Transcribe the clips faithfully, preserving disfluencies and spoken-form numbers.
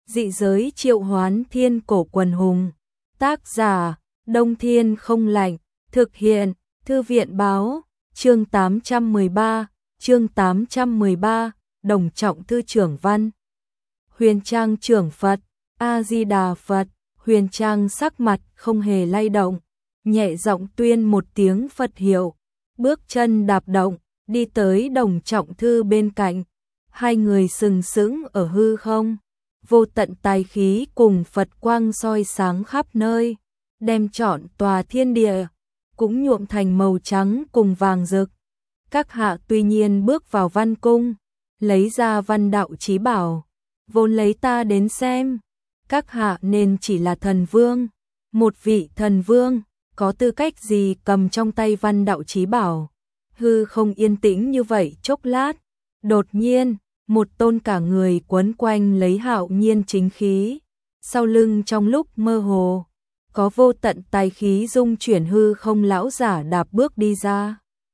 Dị giới triệu hoán thiên cổ quần hùng. Tác giả, Đông Thiên Không Lạnh. Thực hiện, Thư viện báo. Chương tám trăm mười ba, chương tám trăm mười ba, Đồng Trọng Thư trưởng văn. Huyền Trang trưởng Phật, A-di-đà Phật. Huyền Trang sắc mặt không hề lay động, nhẹ giọng tuyên một tiếng Phật hiệu, bước chân đạp động, đi tới Đồng Trọng Thư bên cạnh. Hai người sừng sững ở hư không, vô tận tài khí cùng Phật quang soi sáng khắp nơi, đem trọn tòa thiên địa cũng nhuộm thành màu trắng cùng vàng rực. Các hạ tuy nhiên bước vào văn cung, lấy ra văn đạo chí bảo, vốn lấy ta đến xem, các hạ nên chỉ là thần vương, một vị thần vương, có tư cách gì cầm trong tay văn đạo chí bảo. Hư không yên tĩnh như vậy chốc lát, đột nhiên, một tôn cả người quấn quanh lấy hạo nhiên chính khí, sau lưng trong lúc mơ hồ, có vô tận tài khí dung chuyển hư không lão giả đạp bước đi ra.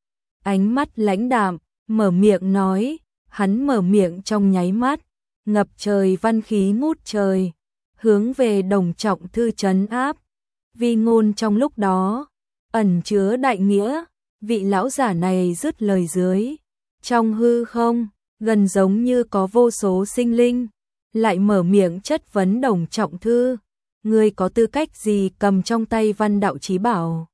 Ánh mắt lãnh đạm, mở miệng nói, hắn mở miệng trong nháy mắt, ngập trời văn khí ngút trời, hướng về Đồng Trọng Thư trấn áp. Vi ngôn trong lúc đó, ẩn chứa đại nghĩa, vị lão giả này dứt lời dưới. Trong hư không, gần giống như có vô số sinh linh, lại mở miệng chất vấn Đồng Trọng Thư. Ngươi có tư cách gì cầm trong tay văn đạo chí bảo?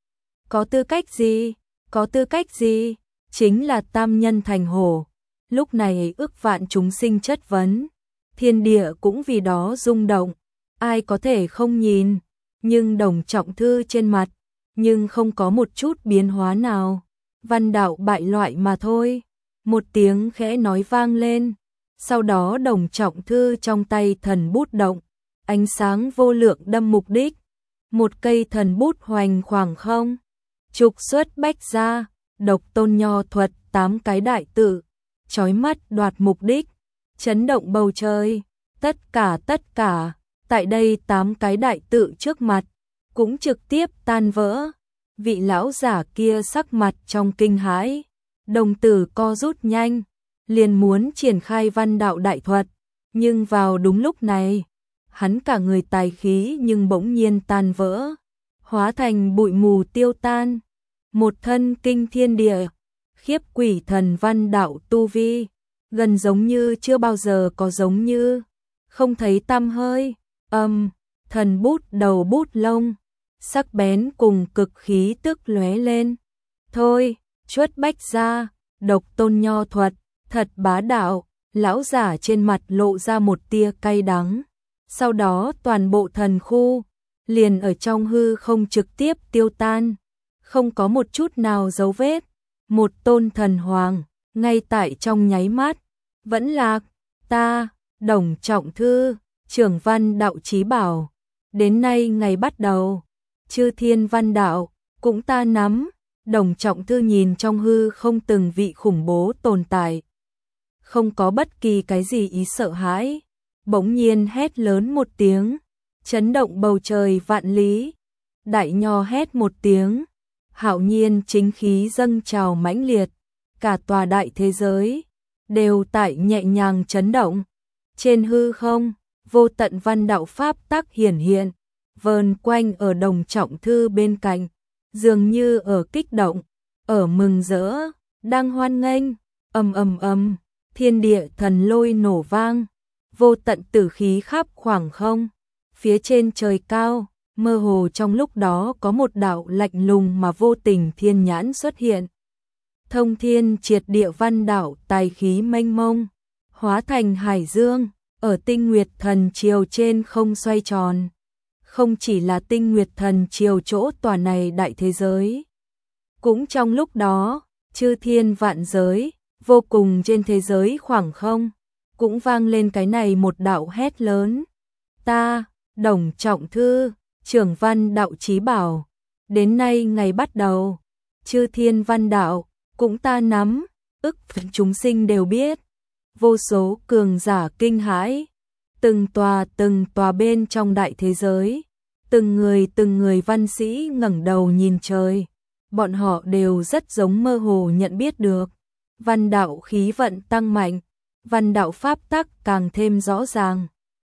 Có tư cách gì? Có tư cách gì? Chính là tam nhân thành hổ. Lúc này ức vạn chúng sinh chất vấn, thiên địa cũng vì đó rung động, ai có thể không nhìn, nhưng Đồng Trọng Thư trên mặt, nhưng không có một chút biến hóa nào, văn đạo bại loại mà thôi. Một tiếng khẽ nói vang lên, sau đó Đồng Trọng Thư trong tay thần bút động, ánh sáng vô lượng đâm mục đích, một cây thần bút hoành khoảng không, trục xuất bách gia, độc tôn nho thuật tám cái đại tự, chói mắt đoạt mục đích, chấn động bầu trời, tất cả tất cả, tại đây tám cái đại tự trước mặt, cũng trực tiếp tan vỡ. Vị lão giả kia sắc mặt trong kinh hãi, đồng tử co rút nhanh, liền muốn triển khai văn đạo đại thuật, nhưng vào đúng lúc này, hắn cả người tài khí nhưng bỗng nhiên tan vỡ, hóa thành bụi mù tiêu tan, một thân kinh thiên địa, khiếp quỷ thần văn đạo tu vi, gần giống như chưa bao giờ có giống như, không thấy tăm hơi. Âm, thần bút đầu bút lông, sắc bén cùng cực khí tức lóe lên. Thôi, chuất bách gia, độc tôn nho thuật, thật bá đạo. Lão giả trên mặt lộ ra một tia cay đắng. Sau đó toàn bộ thần khu, liền ở trong hư không trực tiếp tiêu tan, không có một chút nào dấu vết. Một tôn thần hoàng, ngay tại trong nháy mắt, vẫn lạc. Ta, Đồng Trọng Thư, trưởng văn đạo chí bảo, đến nay ngày bắt đầu, chư thiên văn đạo, cũng ta nắm. Đồng Trọng Thư nhìn trong hư không từng vị khủng bố tồn tại, không có bất kỳ cái gì ý sợ hãi, bỗng nhiên hét lớn một tiếng, chấn động bầu trời vạn lý. Đại nho hét một tiếng, hạo nhiên chính khí dâng trào mãnh liệt, cả tòa đại thế giới đều tại nhẹ nhàng chấn động. Trên hư không, vô tận văn đạo pháp tắc hiển hiện, vờn quanh ở Đồng Trọng Thư bên cạnh, dường như ở kích động, ở mừng rỡ, đang hoan nghênh. Ầm ầm ầm, thiên địa thần lôi nổ vang, vô tận tử khí khắp khoảng không. Phía trên trời cao, mơ hồ trong lúc đó có một đạo lạnh lùng mà vô tình thiên nhãn xuất hiện. Thông thiên triệt địa văn đạo tài khí mênh mông, hóa thành hải dương, ở tinh nguyệt thần triều trên không xoay tròn. Không chỉ là tinh nguyệt thần triều chỗ tòa này đại thế giới, cũng trong lúc đó, chư thiên vạn giới, vô cùng trên thế giới khoảng không, cũng vang lên cái này một đạo hét lớn. Ta, Đồng Trọng Thư, trưởng văn đạo chí bảo, đến nay ngày bắt đầu, chư thiên văn đạo, cũng ta nắm. Ức chúng sinh đều biết, vô số cường giả kinh hãi, từng tòa từng tòa bên trong đại thế giới, từng người từng người văn sĩ ngẩng đầu nhìn trời, bọn họ đều rất giống mơ hồ nhận biết được, văn đạo khí vận tăng mạnh, văn đạo pháp tắc càng thêm rõ ràng,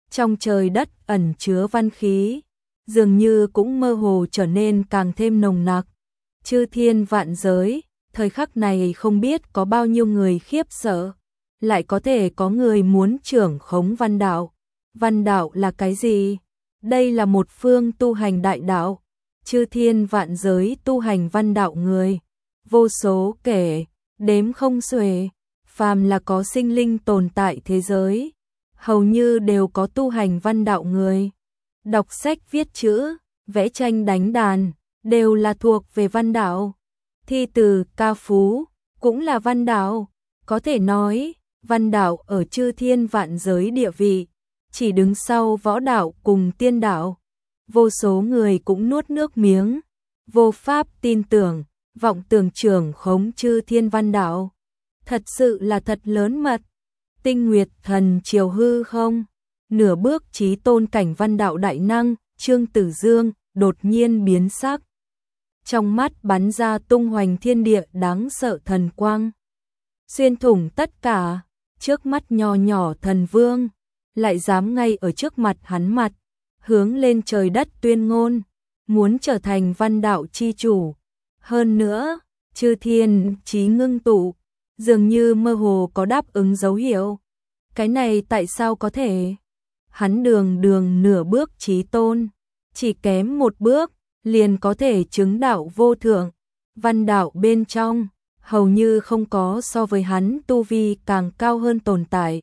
Trong trời đất ẩn chứa văn khí, dường như cũng mơ hồ trở nên càng thêm nồng nặc. Chư thiên vạn giới, thời khắc này không biết có bao nhiêu người khiếp sợ, lại có thể có người muốn trưởng khống văn đạo. Văn đạo là cái gì? Đây là một phương tu hành đại đạo, chư thiên vạn giới tu hành văn đạo người, vô số kể, đếm không xuể, phàm là có sinh linh tồn tại thế giới, hầu như đều có tu hành văn đạo người. Đọc sách viết chữ, vẽ tranh đánh đàn, đều là thuộc về văn đạo. Thi từ, ca phú, cũng là văn đạo. Có thể nói, văn đạo ở chư thiên vạn giới địa vị, chỉ đứng sau võ đạo cùng tiên đạo. Vô số người cũng nuốt nước miếng, vô pháp tin tưởng, vọng tưởng trưởng khống chư thiên văn đạo. Thật sự là thật lớn mật. Tinh Nguyệt Thần Triều hư không, nửa bước chí tôn cảnh văn đạo đại năng, Trương Tử Dương đột nhiên biến sắc. Trong mắt bắn ra tung hoành thiên địa đáng sợ thần quang, xuyên thủng tất cả. Trước mắt nho nhỏ thần vương, lại dám ngay ở trước mặt hắn mặt, hướng lên trời đất tuyên ngôn, muốn trở thành văn đạo chi chủ. Hơn nữa, chư thiên chí ngưng tụ, dường như mơ hồ có đáp ứng dấu hiệu. Cái này tại sao có thể? Hắn đường đường nửa bước chí tôn, chỉ kém một bước, liền có thể chứng đạo vô thượng. Văn đạo bên trong, hầu như không có so với hắn tu vi càng cao hơn tồn tại.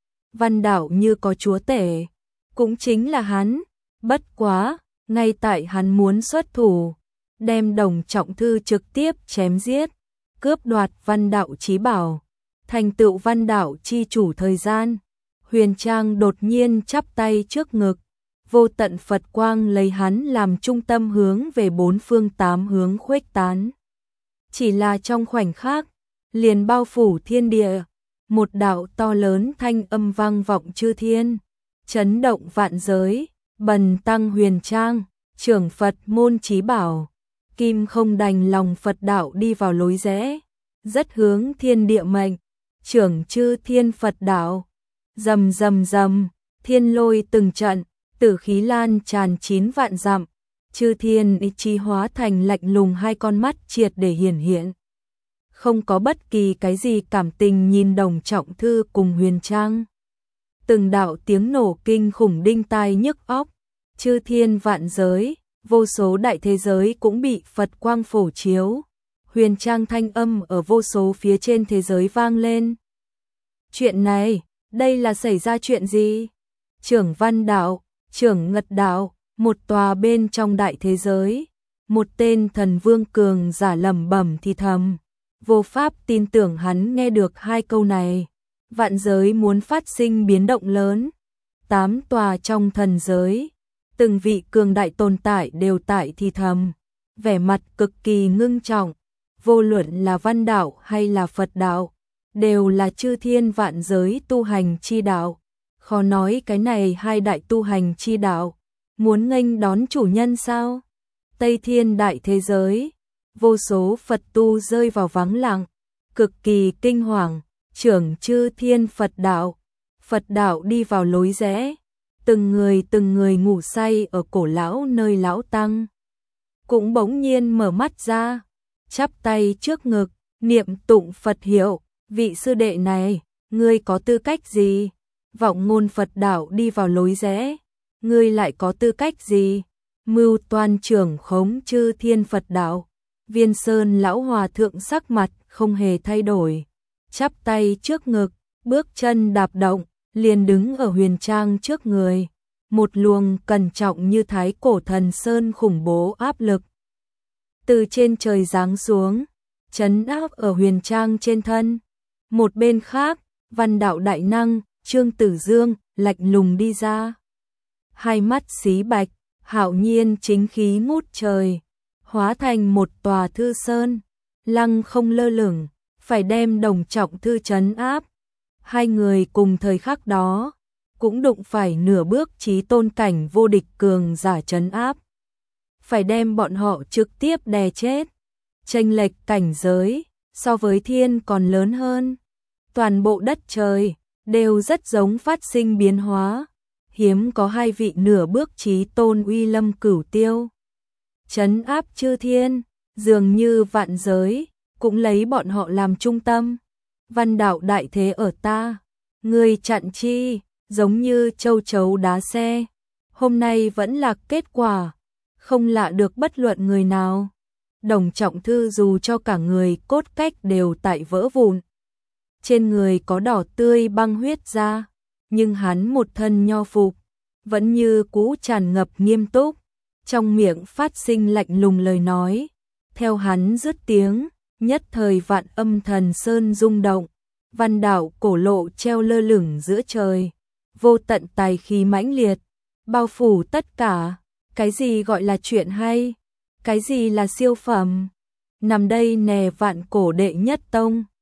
Văn đạo như có chúa tể, cũng chính là hắn. Bất quá, ngay tại hắn muốn xuất thủ, đem Đồng Trọng Thư trực tiếp chém giết, cướp đoạt văn đạo chí bảo, thành tựu văn đạo chi chủ thời gian, Huyền Trang đột nhiên chắp tay trước ngực, vô tận Phật quang lấy hắn làm trung tâm hướng về bốn phương tám hướng khuếch tán. Chỉ là trong khoảnh khắc, liền bao phủ thiên địa, một đạo to lớn thanh âm vang vọng chư thiên, chấn động vạn giới. Bần tăng Huyền Trang, trưởng Phật môn chí bảo, kim không đành lòng Phật đạo đi vào lối rẽ, rất hướng thiên địa mệnh, trưởng chư thiên Phật đạo. Rầm rầm rầm, thiên lôi từng trận, tử khí lan tràn chín vạn dặm, chư thiên ý chí hóa thành lạnh lùng hai con mắt triệt để hiển hiện. Không có bất kỳ cái gì cảm tình nhìn Đồng Trọng Thư cùng Huyền Trang. Từng đạo tiếng nổ kinh khủng đinh tai nhức óc, chư thiên vạn giới, vô số đại thế giới cũng bị Phật quang phổ chiếu. Huyền Trang thanh âm ở vô số phía trên thế giới vang lên. Chuyện này, đây là xảy ra chuyện gì? Trưởng văn đạo, trưởng ngật đạo, một tòa bên trong đại thế giới, một tên thần vương cường giả lẩm bẩm thì thầm, vô pháp tin tưởng hắn nghe được hai câu này. Vạn giới muốn phát sinh biến động lớn, tám tòa trong thần giới, từng vị cường đại tồn tại đều tại thì thầm, vẻ mặt cực kỳ ngưng trọng. Vô luận là văn đạo hay là Phật đạo, đều là chư thiên vạn giới tu hành chi đạo. Khó nói cái này hai đại tu hành chi đạo, muốn nghênh đón chủ nhân sao? Tây thiên đại thế giới, vô số Phật tu rơi vào vắng lặng, cực kỳ kinh hoàng, trưởng chư thiên Phật đạo. Phật đạo đi vào lối rẽ, từng người từng người ngủ say ở cổ lão nơi lão tăng. Cũng bỗng nhiên mở mắt ra, chắp tay trước ngực, niệm tụng Phật hiệu, vị sư đệ này, ngươi có tư cách gì? Vọng ngôn Phật đạo đi vào lối rẽ, ngươi lại có tư cách gì? Mưu toan trưởng khống chư thiên Phật đạo. Viên Sơn lão hòa thượng sắc mặt không hề thay đổi, chắp tay trước ngực, bước chân đạp động, liền đứng ở Huyền Trang trước người. Một luồng cẩn trọng như thái cổ thần sơn khủng bố áp lực từ trên trời giáng xuống, trấn áp ở Huyền Trang trên thân. Một bên khác, văn đạo đại năng, Trương Tử Dương, lạnh lùng đi ra. Hai mắt xí bạch, hạo nhiên chính khí ngút trời, hóa thành một tòa thư sơn, lăng không lơ lửng, phải đem Đồng Trọng Thư trấn áp. Hai người cùng thời khắc đó, cũng đụng phải nửa bước chí tôn cảnh vô địch cường giả trấn áp. Phải đem bọn họ trực tiếp đè chết. Chênh lệch cảnh giới, so với thiên còn lớn hơn. Toàn bộ đất trời, đều rất giống phát sinh biến hóa. hiếm có hai vị nửa bước chí tôn uy lâm cửu tiêu. Trấn áp chư thiên, dường như vạn giới, cũng lấy bọn họ làm trung tâm. Văn đạo đại thế ở ta, người chặn chi, giống như châu chấu đá xe. Hôm nay vẫn là kết quả, không lạ được bất luận người nào. Đồng Trọng Thư dù cho cả người cốt cách đều tại vỡ vụn. Trên người có đỏ tươi băng huyết ra, nhưng hắn một thân nho phục, vẫn như cũ tràn ngập nghiêm túc, trong miệng phát sinh lạnh lùng lời nói. Theo hắn dứt tiếng, nhất thời vạn âm thần sơn rung động, văn đạo cổ lộ treo lơ lửng giữa trời, vô tận tài khí mãnh liệt, bao phủ tất cả. Cái gì gọi là chuyện hay? Cái gì là siêu phẩm? Nằm đây nè vạn cổ đệ nhất tông,